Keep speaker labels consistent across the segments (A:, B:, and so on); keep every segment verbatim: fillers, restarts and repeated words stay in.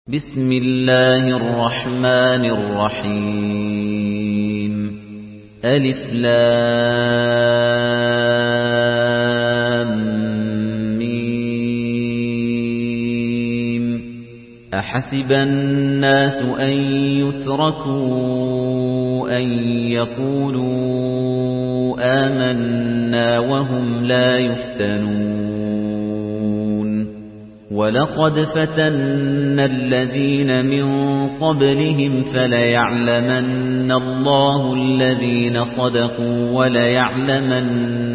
A: بسم الله الرحمن الرحيم ألف لام ميم أحسب الناس أن يتركوا أن يقولوا آمنا وهم لا يفتنون وَلَقَدْ فَتَنَّا الَّذِينَ مِن قَبْلِهِمْ فَلَيَعْلَمَنَّ اللَّهُ الَّذِينَ صَدَقُوا وَلَيَعْلَمَنَّ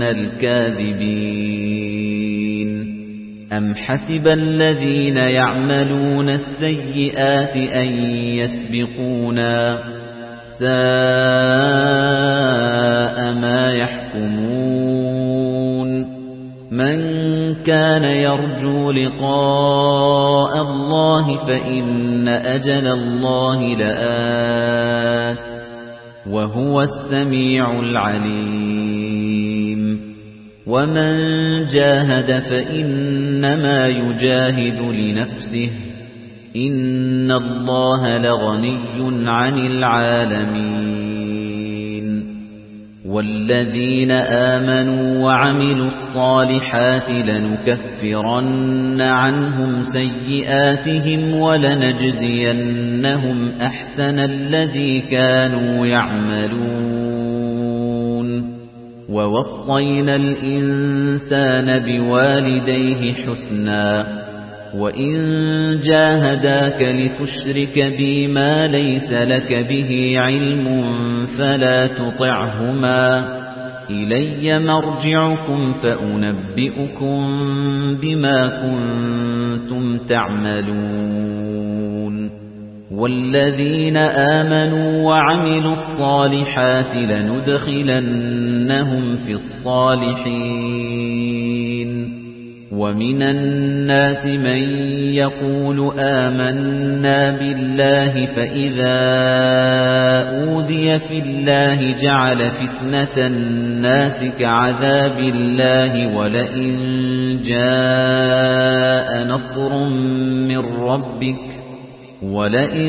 A: الْكَاذِبِينَ أَمْ حَسِبَ الَّذِينَ يَعْمَلُونَ السَّيِّئَاتِ أَن يَسْبِقُونَا سَاءَ مَا يَحْكُمُونَ مَنْ كَانَ يَرْجُو لِقَاءَ اللَّهِ فَإِنَّ أَجَلَ اللَّهِ لَآتٍ وَهُوَ السَّمِيعُ الْعَلِيمُ وَمَنْ جَاهَدَ فَإِنَّمَا يُجَاهِدُ لِنَفْسِهِ إِنَّ اللَّهَ لَغَنِيٌّ عَنِ الْعَالَمِينَ وَالَّذِينَ آمَنُوا وَعَمِلُوا الصَّالِحَاتِ لَنُكَفِّرَنَّ عَنْهُمْ سَيِّئَاتِهِمْ وَلَنَجْزِيَنَّهُمْ أَحْسَنَ الَّذِي كَانُوا يَعْمَلُونَ وَوَصَّيْنَا الْإِنسَانَ بِوَالِدَيْهِ حُسْنًا وَإِن جَاهَدَاكَ لِتُشْرِكَ بِي مَا لَيْسَ لَكَ بِهِ عِلْمٌ فَلَا تُطِعْهُمَا إِلَيَّ مَرْجِعُكُمْ فَأُنَبِّئُكُم بِمَا كُنتُمْ تَعْمَلُونَ وَالَّذِينَ آمَنُوا وَعَمِلُوا الصَّالِحَاتِ لَنُدْخِلَنَّهُمْ فِي الصَّالِحِينَ وَمِنَ النَّاسِ مَن يَقُولُ آمَنَّا بِاللَّهِ فَإِذَا أُوذِيَ فِي اللَّهِ جَعَلَ فِتْنَةَ النَّاسِ كَعَذَابِ اللَّهِ وَلَئِن جَاءَ نَصْرٌ مِّن رَّبِّكَ وَلَئِن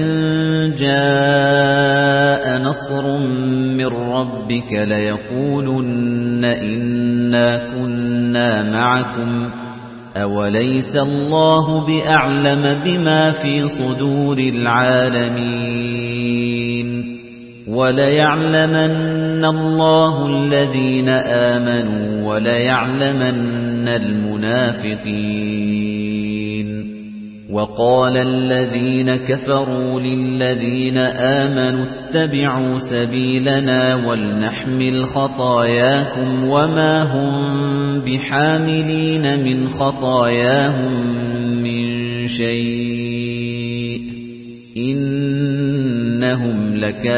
A: جَاءَ نَصْرٌ مِّن رَّبِّكَ لَيَقُولُنَّ إِنَّا كُنَّا مَعَكُمْ أَوَلَيْسَ اللَّهُ بِأَعْلَمَ بِمَا فِي صُدُورِ الْعَالَمِينَ وَلَيَعْلَمَنَّ اللَّهُ الَّذِينَ آمَنُوا وَلَيَعْلَمَنَّ الْمُنَافِقِينَ وَقَالَ الَّذِينَ كَفَرُوا لِلَّذِينَ آمَنُوا اتَّبِعُوا سَبِيلَنَا وَلْنَحْمِلْ خَطَايَاكُمْ وَمَا هُمْ بِحَامِلِينَ مِنْ خَطَايَاهُمْ مِنْ شَيْءٍ إِنَّهُمْ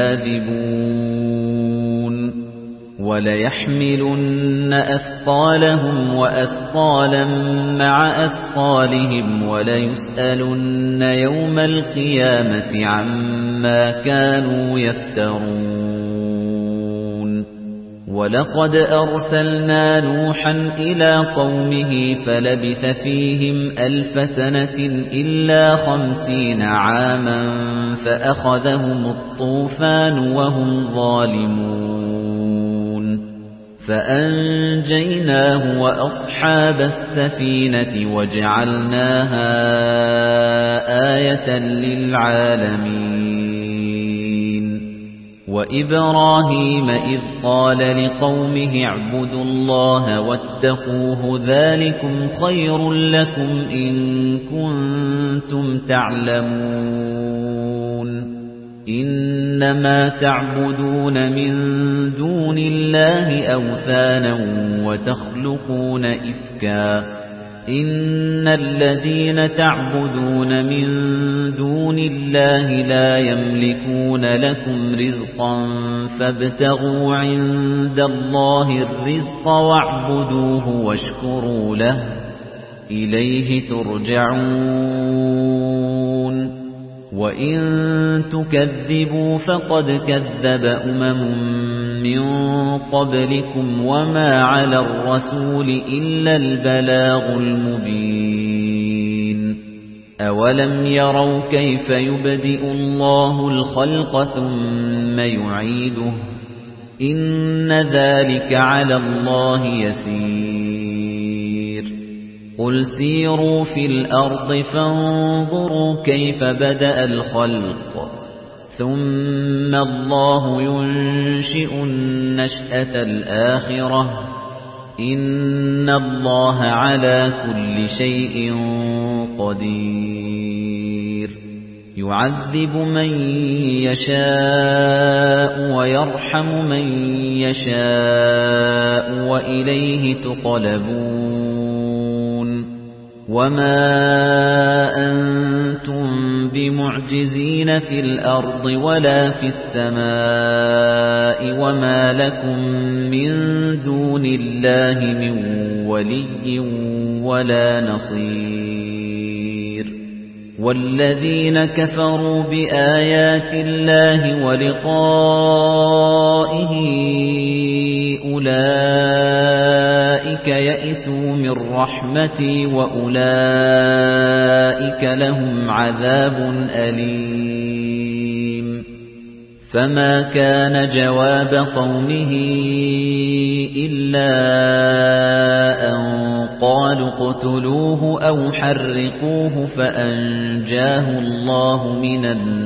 A: لَكَاذِبُونَ وَلَيَحْمِلُنَّ أَثْقَالَهُمْ وَأَثْقَالًا مَعَ أَثْقَالِهِمْ وَلَيُسْأَلُنَّ يَوْمَ الْقِيَامَةِ عَمَّا كَانُوا يَفْتَرُونَ وَلَقَدْ أَرْسَلْنَا نُوحًا إِلَى قَوْمِهِ فَلَبِثَ فِيهِمْ أَلْفَ سَنَةٍ إِلَّا خَمْسِينَ عَامًا فَأَخَذَهُمُ الطُّوفَانُ وَهُمْ ظَالِمُونَ فَأَنجَيْنَاهُ وَأَصْحَابَ السَّفِينَةِ وَجَعَلْنَاهَا آيَةً لِلْعَالَمِينَ وَإِبْرَاهِيمَ إِذْ قَالَ لِقَوْمِهِ اعْبُدُوا اللَّهَ وَاتَّقُوهُ ذَلِكُمْ خَيْرٌ لَكُمْ إِن كُنتُمْ تَعْلَمُونَ إِنَّمَا تَعْبُدُونَ مِن دُونِ اللَّهِ أَوْثَانًا وَتَخْلُقُونَ إِفْكًا إِنَّ الَّذِينَ تَعْبُدُونَ مِن دُونِ اللَّهِ لَا يَمْلِكُونَ لَكُمْ رِزْقًا فَابْتَغُوا عِندَ اللَّهِ الرِّزْقَ وَاعْبُدُوهُ وَاشْكُرُوا لَهُ إِلَيْهِ تُرْجَعُونَ وَإِن تُكَذِّبُوا فَقَدْ كَذَّبَ أُمَمٌ مِّن قَبْلِكُمْ وَمَا عَلَى الرَّسُولِ إِلَّا الْبَلَاغُ الْمُبِينُ أَوَلَمْ يَرَوْا كَيْفَ يُبْدِئُ اللَّهُ الْخَلْقَ ثُمَّ يُعِيدُهُ إِنَّ ذَلِكَ عَلَى اللَّهِ يَسِيرٌ قُلْ سِيرُوا فِي الْأَرْضِ فَانظُرُوا كَيْفَ بَدَأَ الْخَلْقَ ثُمَّ اللَّهُ يُنشِئُ النَّشْأَةَ الْآخِرَةَ إِنَّ اللَّهَ عَلَى كُلِّ شَيْءٍ قَدِيرٌ يُعَذِّبُ مَن يَشَاءُ وَيَرْحَمُ مَن يَشَاءُ وَإِلَيْهِ تُقْلَبُونَ وَمَا أَنتُم بِمُعْجِزِينَ فِي الْأَرْضِ وَلَا فِي السَّمَاءِ وَمَا لَكُم مِّن دُونِ اللَّهِ مِن وَلِيٍّ وَلَا نَصِيرٍ وَالَّذِينَ كَفَرُوا بِآيَاتِ اللَّهِ وَلِقَائِهِ أُولَئِكَ يَئِسُوا مِن رَّحْمَتِي وَأُولَئِكَ لَهُمْ عَذَابٌ أَلِيمٌ فَمَا كَانَ جَوَابَ قَوْمِهِ إِلَّا أَن قَالُوا اقْتُلُوهُ أَوْ حَرِّقُوهُ فَأَنجَاهُ اللَّهُ مِنَ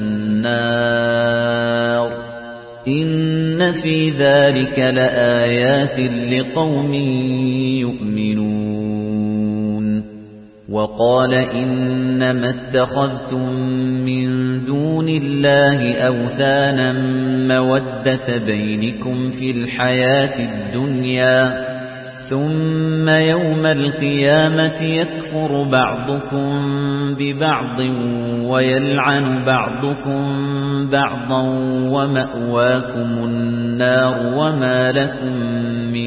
A: النَّارِ إِنَّ فِي ذَلِكَ لَآيَاتٍ لِقَوْمٍ يُؤْمِنُونَ وَقَالَ إِنَّمَا اتَّخَذْتُم مِّن دُونِ اللَّهِ أَوْثَانًا مَّوَدَّةَ بَيْنِكُمْ فِي الْحَيَاةِ الدُّنْيَا ثُمَّ يَوْمَ الْقِيَامَةِ يَكْفُرُ بَعْضُكُم بِبَعْضٍ وَيَلْعَنُ بَعْضُكُم بَعْضًا وَمَأْوَاكُمُ النَّارُ وَمَا لَكُم مِّن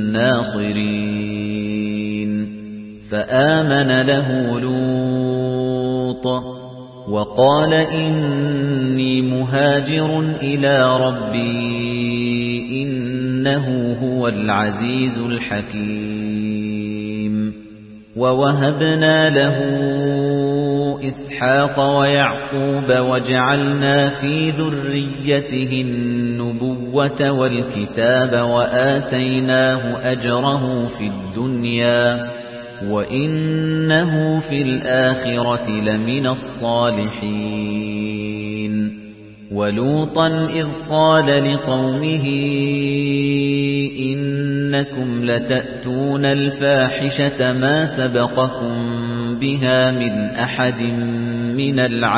A: نَّاصِرِينَ فَآمَنَ لَهُ لُوطٌ وَقَالَ إِنِّي مُهَاجِرٌ إِلَىٰ رَبِّي إِنَّهُ هُوَ الْعَزِيزُ الْحَكِيمُ وَوَهَبْنَا لَهُ إِسْحَاقَ وَيَعْقُوبَ وَجَعَلْنَا فِي ذُرِّيَّتِهِ النُّبُوَّةَ وَالْكِتَابَ وَآتَيْنَاهُ أَجْرَهُ فِي الدُّنْيَا وَإِنَّهُ فِي الْآخِرَةِ لَمِنَ الصَّالِحِينَ وَلُوطًا إِذْ قَالَ لِقَوْمِهِ إِنَّكُمْ لَتَأْتُونَ الْفَاحِشَةَ مَا سَبَقَكُم بِهَا مِنْ أَحَدٍ مِنَ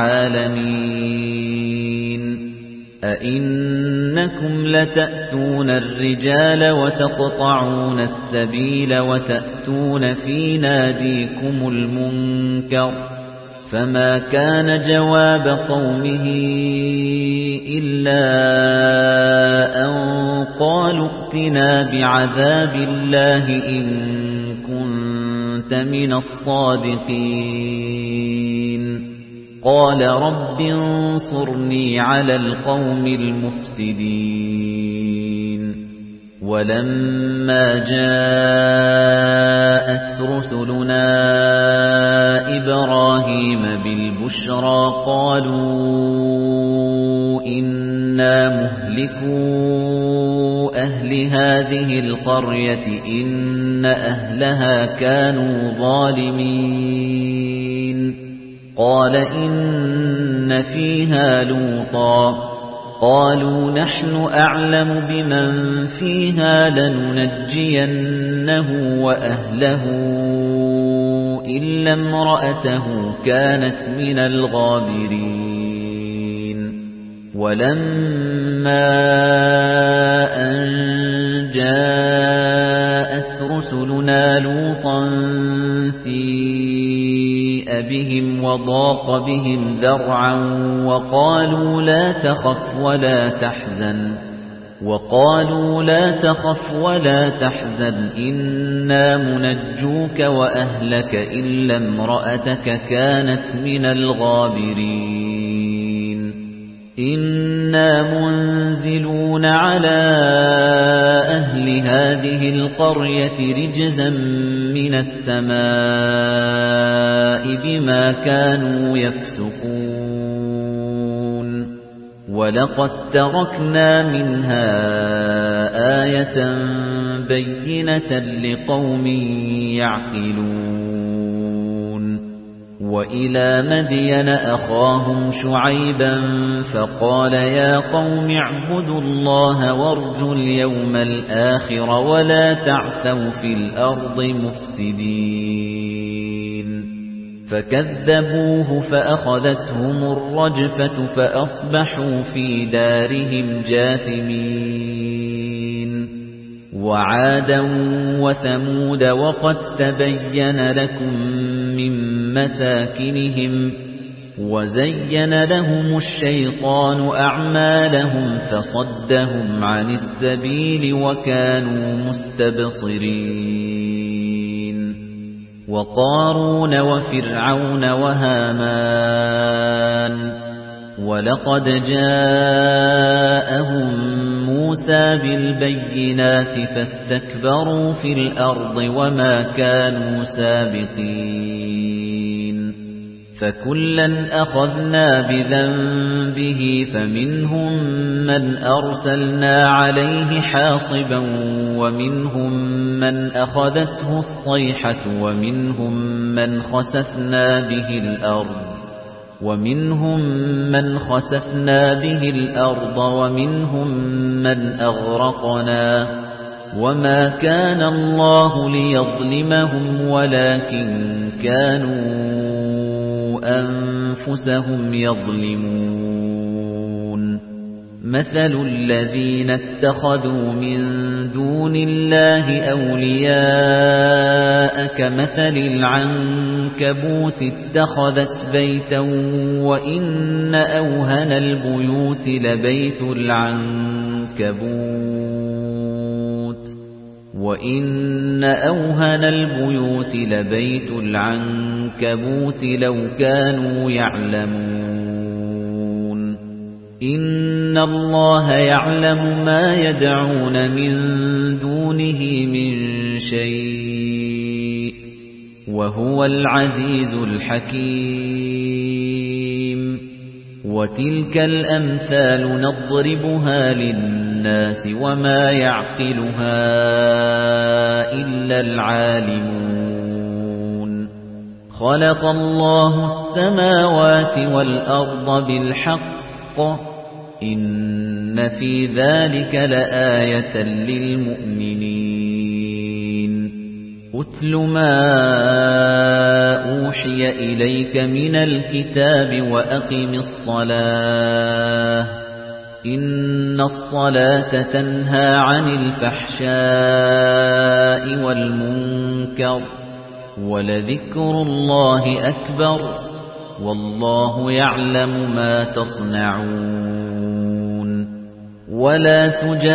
A: الْعَالَمِينَ أَئِنَّكُمْ لَتَأْتُونَ الرِّجَالَ وَتَقْطَعُونَ السَّبِيلَ وَتَأْتُونَ فِي نَادِيكُمُ الْمُنكَرَ فَمَا كَانَ جَوَابَ قَوْمِهِ إِلَّا أَن قَالُوا ائْتِنَا بِعَذَابِ اللَّهِ إِن كُنتَ مِنَ الصَّادِقِينَ قَالَ رَبِّ انصُرْنِي عَلَى الْقَوْمِ الْمُفْسِدِينَ وَلَمَّا جَاءَتْ رُسُلُنَا إِبْرَاهِيمَ بِالْبُشْرَى قَالُوا إِنَّا مُهْلِكُو أَهْلِ هَذِهِ الْقَرْيَةِ إِنَّ أَهْلَهَا كَانُوا ظَالِمِينَ قَالَ إِنَّ فِيهَا لُوطًا قَالُوا نَحْنُ أَعْلَمُ بِمَنْ فِيهَا لَنُنَجِّيَنَّهُ وَأَهْلَهُ إِلَّا امْرَأَتَهُ كَانَتْ مِنَ الْغَابِرِينَ وَلَمَّا أَنْ جَاءَتْ رُسُلُنَا لُوطًا سِيءَ بِهِمْ وَضَاقَ بِهِمْ ذَرْعًا وَقَالُوا لَا تَخَفْ وَلَا تَحْزَنْ وَقَالُوا لَا تَخَفْ وَلَا تَحْزَنْ إِنَّا مُنَجُّوكَ وَأَهْلَكَ إِلَّا امْرَأَتَكَ كَانَتْ مِنَ الْغَابِرِينَ إِنَّا مُنزِلُونَ عَلَى أَهْلِ هَذِهِ الْقَرْيَةِ رِجْزًا مِنَ السَّمَاءِ بما كانوا يفسقون ولقد تركنا منها آية بينة لقوم يعقلون وإلى مدين أخاهم شعيبا فقال يا قوم اعبدوا الله وارجوا اليوم الآخر ولا تعثوا في الأرض مفسدين فكذبوه فأخذتهم الرجفة فأصبحوا في دارهم جاثمين وعادا وثمود وقد تبين لكم من مساكنهم وزين لهم الشيطان أعمالهم فصدهم عن السبيل وكانوا مستبصرين وقارون وفرعون وهامان ولقد جاءهم موسى بالبينات فاستكبروا في الأرض وما كانوا سابقين فكلا أخذنا بذنبه فمنهم من أرسلنا عليه حاصبا ومنهم من أخذته الصيحة ومنهم من خسفنا به الأرض ومنهم من خسفنا به الأرض ومنهم من أغرقنا وما كان الله ليظلمهم ولكن كانوا أنفسهم يظلمون مثل الذين اتخذوا من دون الله أولياء كمثل العنكبوت اتخذت بيتا وإن أوهن البيوت لبيت العنكبوت وإن أوهن البيوت لبيت العنكبوت لو كانوا يعلمون إن الله يعلم ما يدعون من دونه من شيء وهو العزيز الحكيم وتلك الأمثال نضربها للناس وما يعقلها إلا العالمون خلق الله السماوات والأرض بالحق إن في ذلك لآية للمؤمنين أتل ما أوحي إليك من الكتاب وأقم الصلاة إن الصلاة تنهى عن الفحشاء والمنكر ولذكر الله أكبر والله يعلم ما تصنعون ولا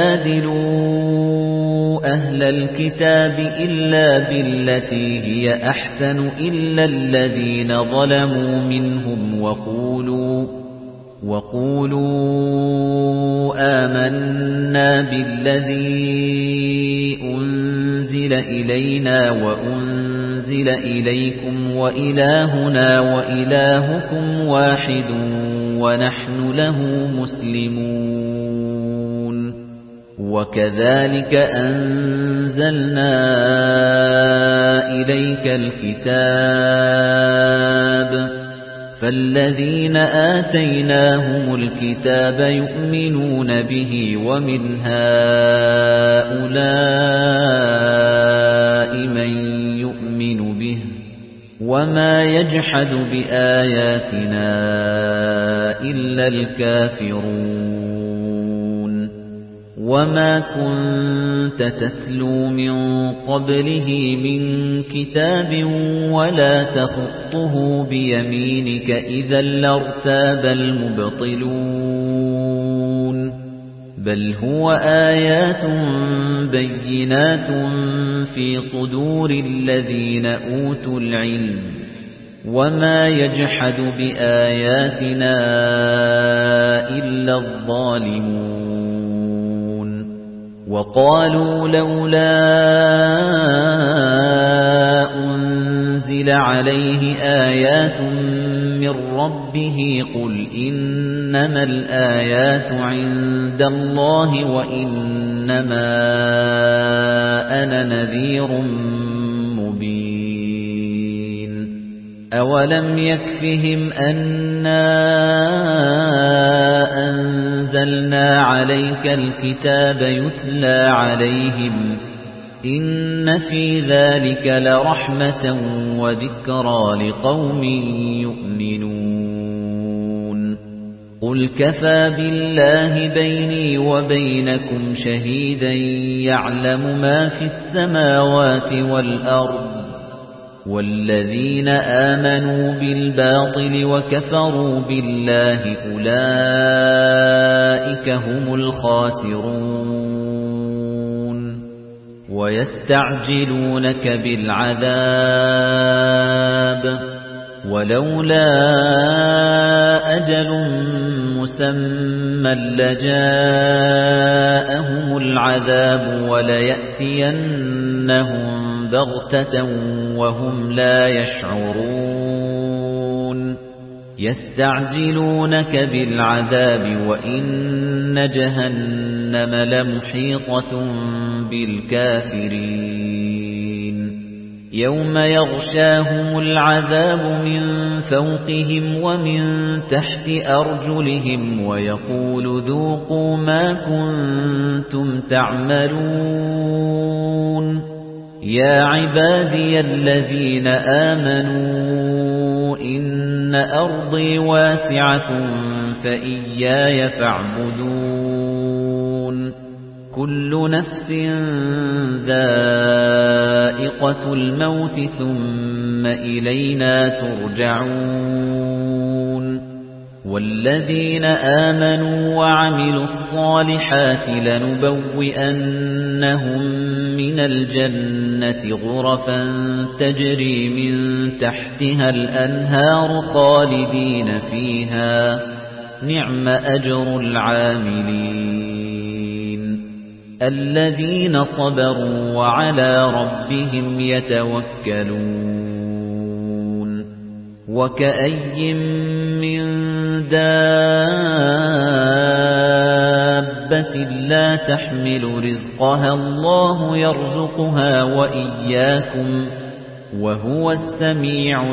A: تجادلوا أهل الكتاب إلا بالتي هي أحسن إلا الذين ظلموا منهم وقولوا وقولوا آمنا بالذي أنزل إلينا وأنزل إليكم وإلهنا وإلهكم واحد ونحن له مسلمون وكذلك أنزلنا إليك الكتاب فالذين آتيناهم الكتاب يؤمنون به ومن هؤلاء من يؤمن به وما يجحد بآياتنا إلا الكافرون وما كنت تتلو من قبله من كتاب ولا تخطه بيمينك إذا لارتاب المبطلون بل هو آيات بينات في صدور الذين أوتوا العلم وما يجحد بآياتنا إلا الظالمون وقالوا لولا أنزل أُنْزِلَ عَلَيْهِ آيَاتٌ مِّن رَّبِّهِ قُلْ إِنَّمَا الْآيَاتُ عِندَ اللَّهِ وَإِنَّمَا أَنَا نَذِيرٌ مُّبِينٌ أَوَلَمْ يَكْفِهِمْ أَنَّا أَنزَلْنَا عَلَيْكَ الْكِتَابَ يُتْلَى عَلَيْهِمْ إِنَّ فِي ذَلِكَ لَرَحْمَةً وَذِكْرَى لِقَوْمٍ يُؤْمِنُونَ قُلْ كَفَى بِاللَّهِ بَيْنِي وَبَيْنَكُمْ شَهِيدًا يَعْلَمُ مَا فِي السَّمَاوَاتِ وَالْأَرْضِ وَالَّذِينَ آمَنُوا بِالْبَاطِلِ وَكَفَرُوا بِاللَّهِ أُولَئِكَ هُمُ الْخَاسِرُونَ وَيَسْتَعْجِلُونَكَ بِالْعَذَابِ وَلَوْلَا أَجَلٌ مُّسَمًّى لَّجَاءَهُمُ الْعَذَابُ وَلَيَأْتِيَنَّهُم بَغْتَةً وَهُمْ لَا يَشْعُرُونَ يَسْتَعْجِلُونَكَ بِالْعَذَابِ وَإِنَّ جَهَنَّمَ لَمُحِيطَةٌ بِالْكَافِرِينَ يَوْمَ يَغْشَاهُمُ الْعَذَابُ مِنْ فَوْقِهِمْ وَمِنْ تَحْتِ أَرْجُلِهِمْ وَيَقُولُ ذُوقُوا مَا كُنتُمْ تَعْمَلُونَ يَا عِبَادِيَ الَّذِينَ آمَنُوا إِنَّ أَرْضِي وَاسِعَةٌ فَإِيَّايَ فَاعْبُدُونِ كُلُّ نَفْسٍ ذَائِقَةُ الْمَوْتِ ثُمَّ إِلَيْنَا تُرْجَعُونَ وَالَّذِينَ آمَنُوا وَعَمِلُوا الصَّالِحَاتِ لَنُبَوِّئَنَّهُم مِّنَ الْجَنَّةِ غُرَفًا تَجْرِي مِن تَحْتِهَا الْأَنْهَارُ خَالِدِينَ فِيهَا نِعْمَ أَجْرُ الْعَامِلِينَ الَّذِينَ صَبَرُوا وَعَلَى رَبِّهِمْ يَتَوَكَّلُونَ وَكَأَيٍّن مِّن دَابَّةٍ لَّا تَحْمِلُ رِزْقَهَا اللَّهُ يَرْزُقُهَا وَإِيَّاكُمْ وَهُوَ السَّمِيعُ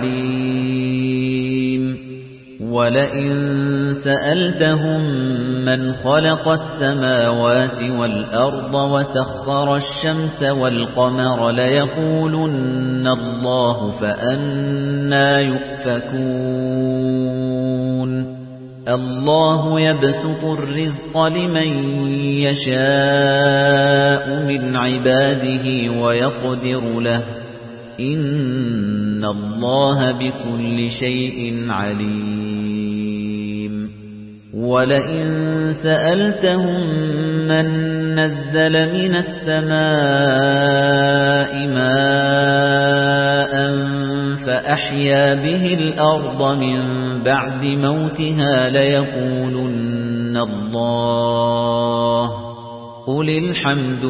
A: الْعَلِيمُ وَلَئِن سَأَلْتَهُم مَّنْ خَلَقَ السَّمَاوَاتِ وَالْأَرْضَ وَسَخَّرَ الشَّمْسَ وَالْقَمَرَ لَيَقُولُنَّ اللَّهُ فَأَنَّىٰ يُؤْفَكُونَ اللَّهُ يَبْسُطُ الرِّزْقَ لِمَن يَشَاءُ مِنْ عِبَادِهِ وَيَقْدِرُ لَهُ إِنَّ اللَّهَ بِكُلِّ شَيْءٍ عَلِيمٌ وَلَئِن سَأَلْتَهُم مَّن نَّزَّلَ مِنَ السَّمَاءِ مَاءً فَأَحْيَا بِهِ الْأَرْضَ مِن بَعْدِ مَوْتِهَا لَيَقُولُنَّ اللَّهُ قُلِ الْحَمْدُ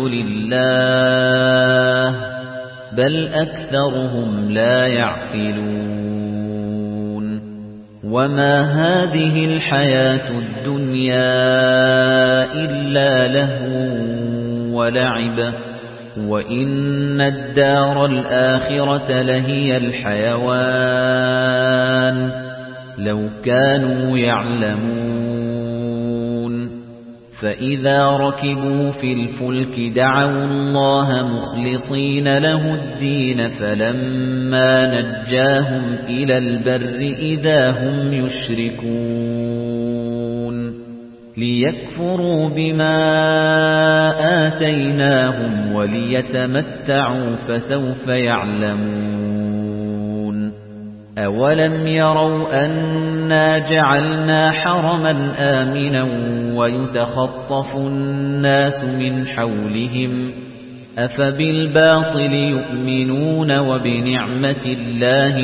A: لِلَّهِ بَلْ أَكْثَرُهُمْ لَا يَعْقِلُونَ وَمَا هَٰذِهِ الْحَيَاةُ الدُّنْيَا إِلَّا لَهْوٌ وَلَعِبٌ وَإِنَّ الدَّارَ الْآخِرَةَ لَهِيَ الْحَيَوَانُ لَوْ كَانُوا يَعْلَمُونَ فَإِذَا رَكِبُوا فِي الْفُلْكِ دَعَوُا اللَّهَ مُخْلِصِينَ لَهُ الدِّينَ فَلَمَّا نَجَّاهُمْ إِلَى الْبَرِّ إِذَا هُمْ يُشْرِكُونَ لِيَكْفُرُوا بِمَا آتَيْنَاهُمْ وَلِيَتَمَتَّعُوا فَسَوْفَ يَعْلَمُونَ أَوَلَمْ يَرَوْا أَنَّا جَعَلْنَا حَرَمًا آمِنًا وَيُتَخَطَّفُ النَّاسُ مِنْ حَوْلِهِمْ أَفَبِالْبَاطِلِ يُؤْمِنُونَ وَبِنِعْمَةِ اللَّهِ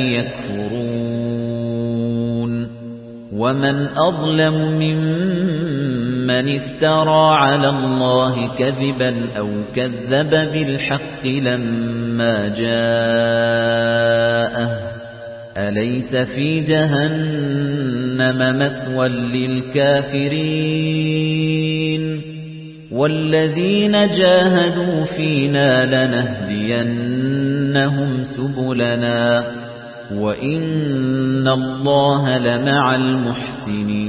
A: يَكْفُرُونَ وَمَنْ أَظْلَمُ مِمَّن من افترى على الله كذبا أو كذب بالحق لما جاءه أليس في جهنم مثوى للكافرين والذين جاهدوا فينا لنهدينهم سبلنا وإن الله لمع المحسنين